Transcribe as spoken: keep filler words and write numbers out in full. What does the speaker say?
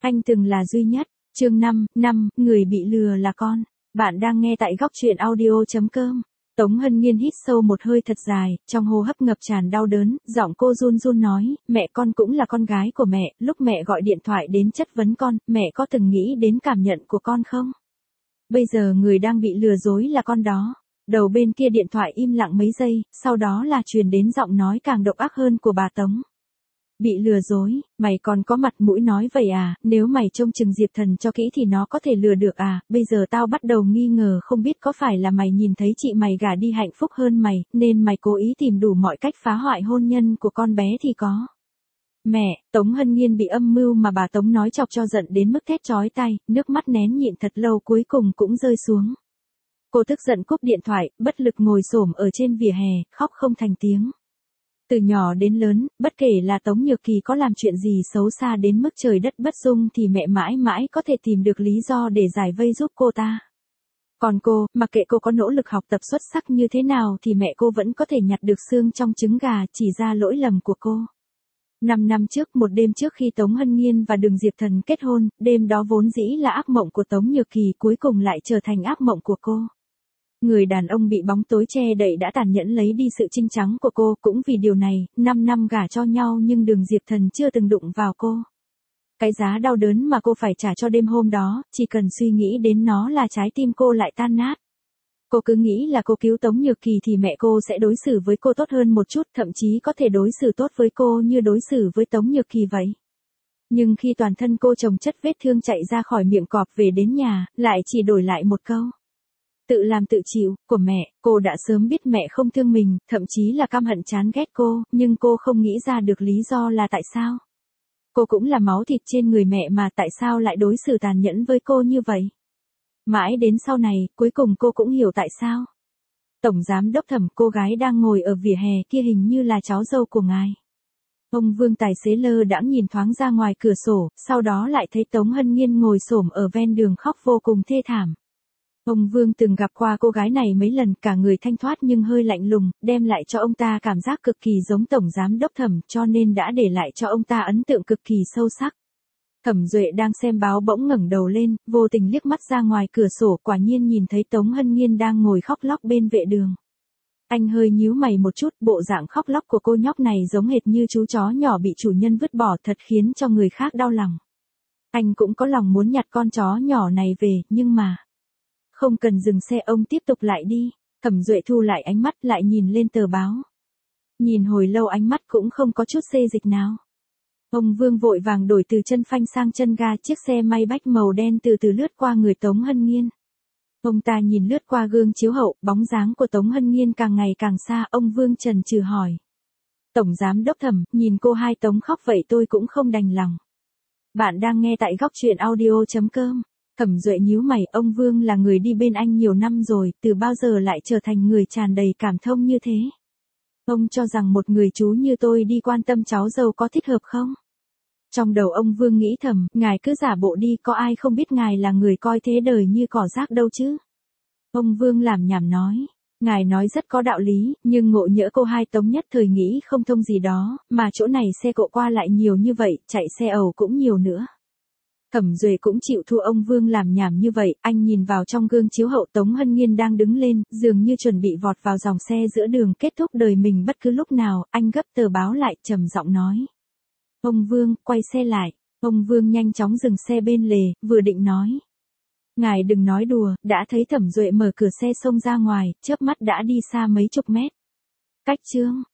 Anh từng là duy nhất. Chương năm, năm, người bị lừa là con. Bạn đang nghe tại góc truyện audio chấm com. Tống Hân Nhiên hít sâu một hơi thật dài, trong hô hấp ngập tràn đau đớn, giọng cô run run nói, mẹ con cũng là con gái của mẹ, lúc mẹ gọi điện thoại đến chất vấn con, mẹ có từng nghĩ đến cảm nhận của con không? Bây giờ người đang bị lừa dối là con đó. Đầu bên kia điện thoại im lặng mấy giây, sau đó là truyền đến giọng nói càng độc ác hơn của bà Tống. Bị lừa dối, mày còn có mặt mũi nói vậy à, nếu mày trông chừng Diệp Thần cho kỹ thì nó có thể lừa được à, bây giờ tao bắt đầu nghi ngờ không biết có phải là mày nhìn thấy chị mày gả đi hạnh phúc hơn mày, nên mày cố ý tìm đủ mọi cách phá hoại hôn nhân của con bé thì có. Mẹ, Tống Hân Nhiên bị âm mưu mà bà Tống nói chọc cho giận đến mức thét chói tay, nước mắt nén nhịn thật lâu cuối cùng cũng rơi xuống. Cô tức giận cúp điện thoại, bất lực ngồi xổm ở trên vỉa hè, khóc không thành tiếng. Từ nhỏ đến lớn, bất kể là Tống Nhược Kỳ có làm chuyện gì xấu xa đến mức trời đất bất dung thì mẹ mãi mãi có thể tìm được lý do để giải vây giúp cô ta. Còn cô, mặc kệ cô có nỗ lực học tập xuất sắc như thế nào thì mẹ cô vẫn có thể nhặt được xương trong trứng gà chỉ ra lỗi lầm của cô. Năm năm trước, một đêm trước khi Tống Hân Nhiên và Đường Diệp Thần kết hôn, đêm đó vốn dĩ là ác mộng của Tống Nhược Kỳ cuối cùng lại trở thành ác mộng của cô. Người đàn ông bị bóng tối che đậy đã tàn nhẫn lấy đi sự trinh trắng của cô, cũng vì điều này, năm năm gả cho nhau nhưng Đường Diệp Thần chưa từng đụng vào cô. Cái giá đau đớn mà cô phải trả cho đêm hôm đó, chỉ cần suy nghĩ đến nó là trái tim cô lại tan nát. Cô cứ nghĩ là cô cứu Tống Nhược Kỳ thì mẹ cô sẽ đối xử với cô tốt hơn một chút, thậm chí có thể đối xử tốt với cô như đối xử với Tống Nhược Kỳ vậy. Nhưng khi toàn thân cô chồng chất vết thương chạy ra khỏi miệng cọp về đến nhà, lại chỉ đổi lại một câu. Tự làm tự chịu, của mẹ. Cô đã sớm biết mẹ không thương mình, thậm chí là căm hận chán ghét cô, nhưng cô không nghĩ ra được lý do là tại sao. Cô cũng là máu thịt trên người mẹ mà tại sao lại đối xử tàn nhẫn với cô như vậy. Mãi đến sau này, cuối cùng cô cũng hiểu tại sao. Tổng giám đốc Thẩm, cô gái đang ngồi ở vỉa hè kia hình như là cháu dâu của ngài. Ông Vương tài xế lơ đãng nhìn thoáng ra ngoài cửa sổ, sau đó lại thấy Tống Hân Nhiên ngồi xổm ở ven đường khóc vô cùng thê thảm. Ông Vương từng gặp qua cô gái này mấy lần, cả người thanh thoát nhưng hơi lạnh lùng, đem lại cho ông ta cảm giác cực kỳ giống Tổng Giám Đốc Thẩm, cho nên đã để lại cho ông ta ấn tượng cực kỳ sâu sắc. Thẩm Duệ đang xem báo bỗng ngẩng đầu lên, vô tình liếc mắt ra ngoài cửa sổ, quả nhiên nhìn thấy Tống Hân Nhiên đang ngồi khóc lóc bên vệ đường. Anh hơi nhíu mày một chút, bộ dạng khóc lóc của cô nhóc này giống hệt như chú chó nhỏ bị chủ nhân vứt bỏ, thật khiến cho người khác đau lòng. Anh cũng có lòng muốn nhặt con chó nhỏ này về, nhưng mà... Không cần dừng xe, ông tiếp tục lại đi. Thẩm Duệ thu lại ánh mắt, lại nhìn lên tờ báo. Nhìn hồi lâu ánh mắt cũng không có chút xê dịch nào. Ông Vương vội vàng đổi từ chân phanh sang chân ga, chiếc xe may bách màu đen từ từ lướt qua người Tống Hân Nhiên. Ông ta nhìn lướt qua gương chiếu hậu, bóng dáng của Tống Hân Nhiên càng ngày càng xa, ông Vương chần chừ hỏi. Tổng Giám Đốc Thẩm, nhìn cô hai Tống khóc vậy tôi cũng không đành lòng. Bạn đang nghe tại góc truyện audio chấm com. Thẩm Duệ nhíu mày, ông Vương là người đi bên anh nhiều năm rồi, từ bao giờ lại trở thành người tràn đầy cảm thông như thế? Ông cho rằng một người chú như tôi đi quan tâm cháu dâu có thích hợp không? Trong đầu ông Vương nghĩ thầm, ngài cứ giả bộ đi, có ai không biết ngài là người coi thế đời như cỏ rác đâu chứ? Ông Vương làm nhảm nói, ngài nói rất có đạo lý, nhưng ngộ nhỡ cô hai Tống nhất thời nghĩ không thông gì đó, mà chỗ này xe cộ qua lại nhiều như vậy, chạy xe ẩu cũng nhiều nữa. Thẩm Duệ cũng chịu thua ông Vương làm nhảm như vậy, anh nhìn vào trong gương chiếu hậu, Tống Hân Nhiên đang đứng lên, dường như chuẩn bị vọt vào dòng xe giữa đường, kết thúc đời mình bất cứ lúc nào, anh gấp tờ báo lại, trầm giọng nói. Ông Vương, quay xe lại. Ông Vương nhanh chóng dừng xe bên lề, vừa định nói. Ngài đừng nói đùa, đã thấy Thẩm Duệ mở cửa xe xông ra ngoài, chớp mắt đã đi xa mấy chục mét. Cách chương.